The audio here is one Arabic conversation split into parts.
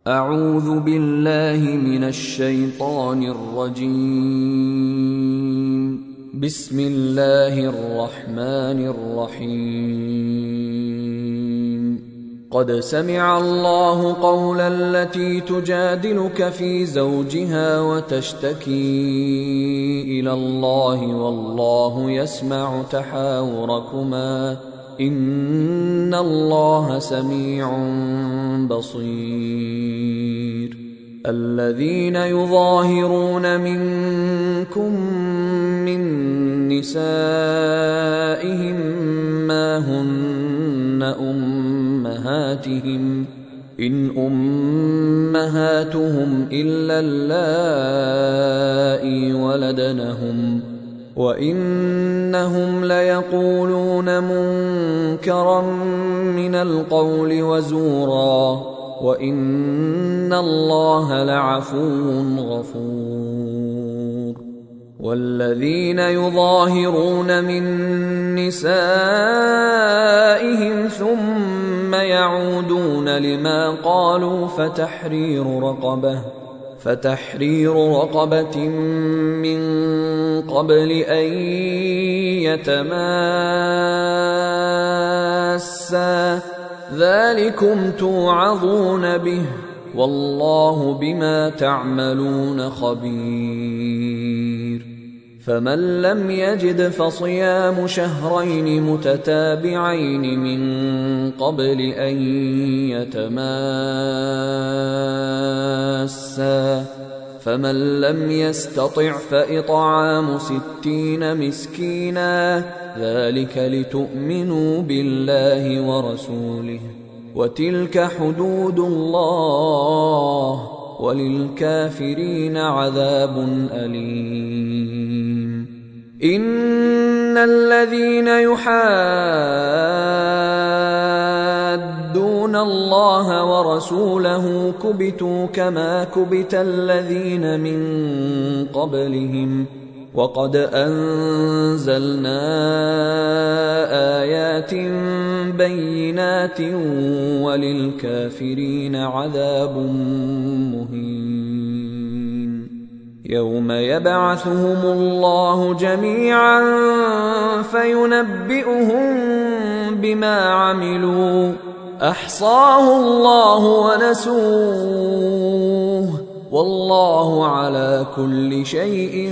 أعوذ بالله من الشيطان الرجيم. بسم الله الرحمن الرحيم. قد سمع الله قول التي تجادلك في زوجها وتشتكي إلى الله والله يسمع تحاوركما إن الله سميع بصير. الذين يظاهرون منكم من نسائهم ما هن أمهاتهم إن أمهاتهم إلا اللائي ولدنهم وإنهم ليقولون منكرا من القول وزورا وإن الله لعفو غفور. والذين يظاهرون من نسائهم ثم يعودون لما قالوا فتحرير رقبة من قبل أن يتماسا ذلكم توعظون به والله بما تعملون خبير. فمن لم يجد فصيام شهرين متتابعين من قبل أن يتماسا فمن لم يستطع فإطعام 60 مسكينا ذلك لتؤمنوا بالله ورسوله وتلك حدود الله وللكافرين عذاب أليم. إن الذين يحادون الله ورسوله كبتوا كما كبت الذين من قبلهم وقد أنزلنا آيات بينات وللكافرين عذاب مهين. يوم يبعثهم الله جميعا فينبئهم بما عملوا أحصاه الله ونسوه والله على كل شيء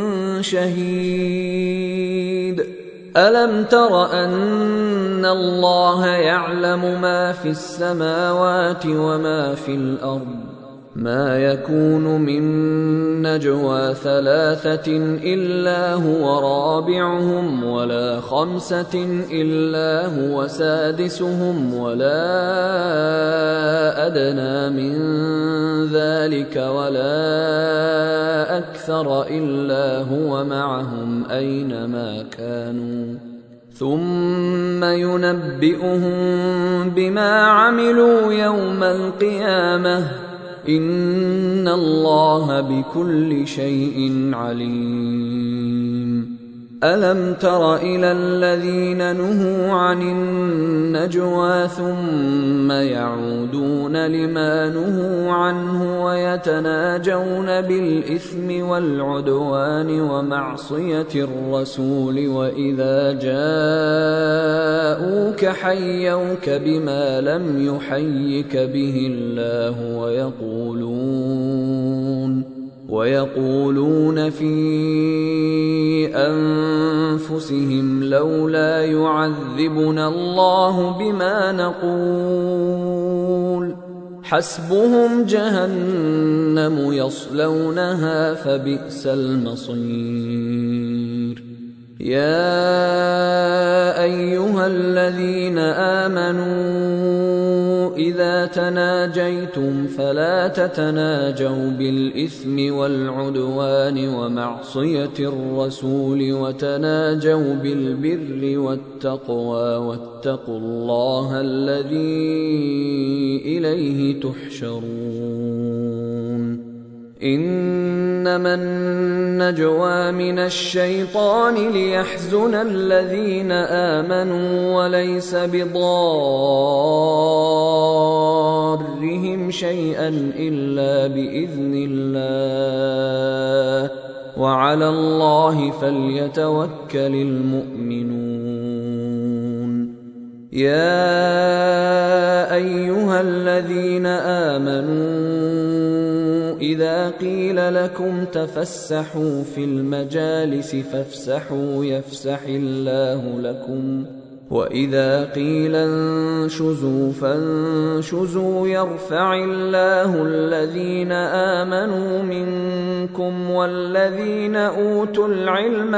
شهيد. ألم تر أن الله يعلم ما في السماوات وما في الأرض ما يكون من نجوى 3 إلا هو رابعهم ولا 5 إلا هو سادسهم ولا أدنى من ذلك ولا أكثر إلا هو معهم أينما كانوا ثم ينبئهم بما عملوا يوم القيامة إن الله بكل شيء عليم. ألم تر إلى الذين نهوا عن النجوى ثم يعودون لما نهوا عنه ويتناجون بالإثم والعدوان ومعصية الرسول وإذا جاءوك حيوك بما لم يحيك به الله ويقولون في أنفسهم لولا يعذبنا الله بما نقول حسبهم جهنم يصلونها فبئس المصير. يا أيها الذين آمنوا إذا تناجيتم فلا تتناجوا بالإثم والعدوان ومعصية الرسول وتناجوا بالبر والتقوى واتقوا الله الذي إليه تحشرون. إنما النجوى من الشيطان ليحزن الذين آمنوا وليس بضارهم شيئا إلا بإذن الله وعلى الله فليتوكل المؤمنون. يا أيها الذين آمنوا إذا قيل لكم تفسحوا في المجالس فافسحوا يفسح الله لكم وإذا قيل انشزوا فانشزوا يرفع الله الذين آمنوا منكم والذين أوتوا العلم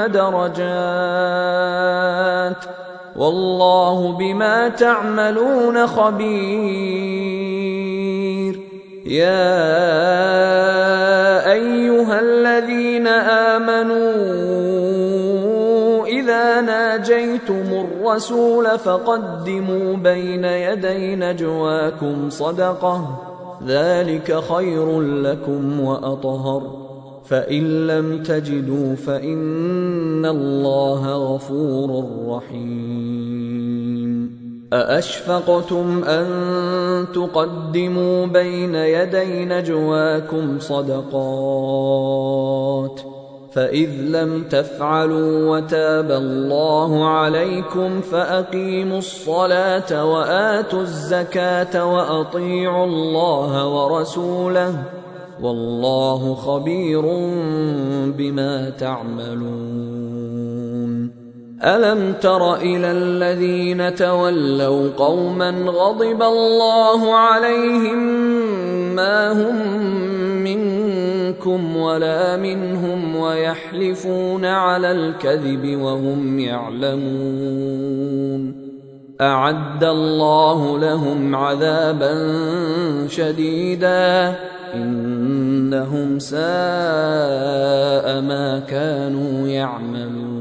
درجات والله بما تعملون خبير. يا أيها الذين آمنوا إذا ناجيتم الرسول فقدموا بين يدي نجواكم صدقة ذلك خير لكم وأطهر فإن لم تجدوا فإن الله غفور رحيم. أأشفقتم أن تقدموا بين يدي نجواكم صدقات فإذ لم تفعلوا وتاب الله عليكم فأقيموا الصلاة وآتوا الزكاة وأطيعوا الله ورسوله والله خبير بما تعملون. ألم تر إلى الذين تولوا قوما غضب الله عليهم ما هم منكم ولا منهم ويحلفون على الكذب وهم يعلمون أعد الله لهم عذابا شديدا إنهم ساء ما كانوا يعملون.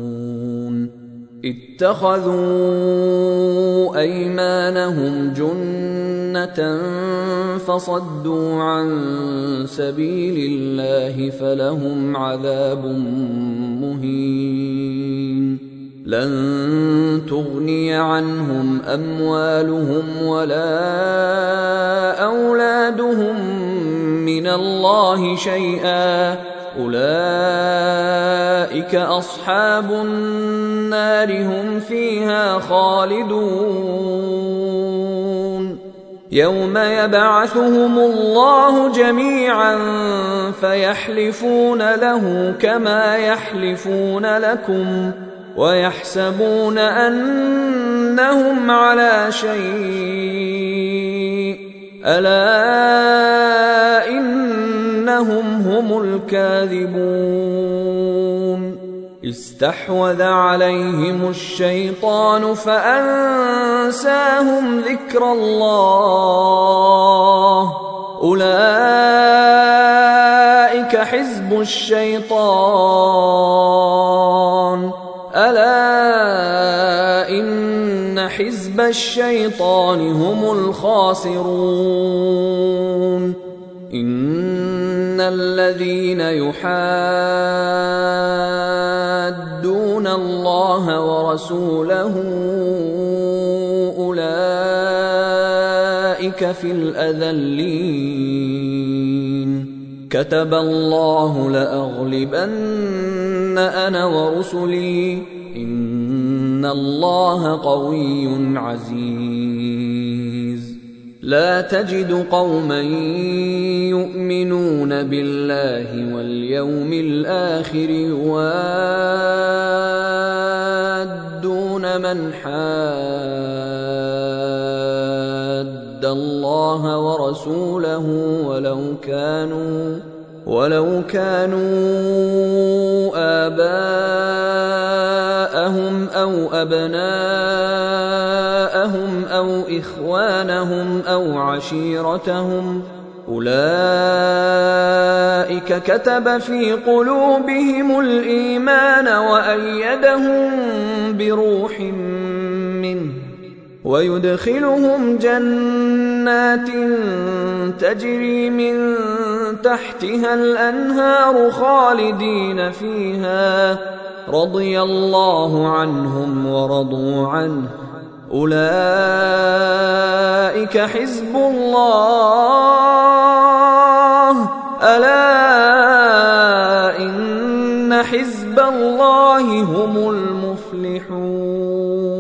اتخذوا أيمانهم جنة فصدوا عن سبيل الله فلهم عذاب مهين. لن تغني عنهم أموالهم ولا أولادهم من الله شيئا أولئك أصحاب النار هم فيها خالدون. يوم يبعثهم الله جميعا فيحلفون له كما يحلفون لكم ويحسبون أنهم على شيء ألا إنهم هم الكاذبون. استحوذ عليهم الشيطان فأنساهم ذكر الله أولئك حزب الشيطان ألا إن حزب الشيطان هم الخاسرون. إن الذين يحادون الله ورسوله أولئك في الأذلين. كتب الله لأغلبن أنا ورسلي إن الله قوي عزيز. لا تجد قوما يؤمنون بالله واليوم الآخر يوادون من حاد الله ورسوله ولو كانوا آباءهم أو أبناءهم أو إخوانهم أو عشيرتهم أولئك كتب في قلوبهم الإيمان وأيدهم بروح منه ويدخلهم جنات تجري من تحتها الأنهار خالدين فيها رضي الله عنهم ورضوا عنه أولئك حزب الله ألا إن حزب الله هم المفلحون.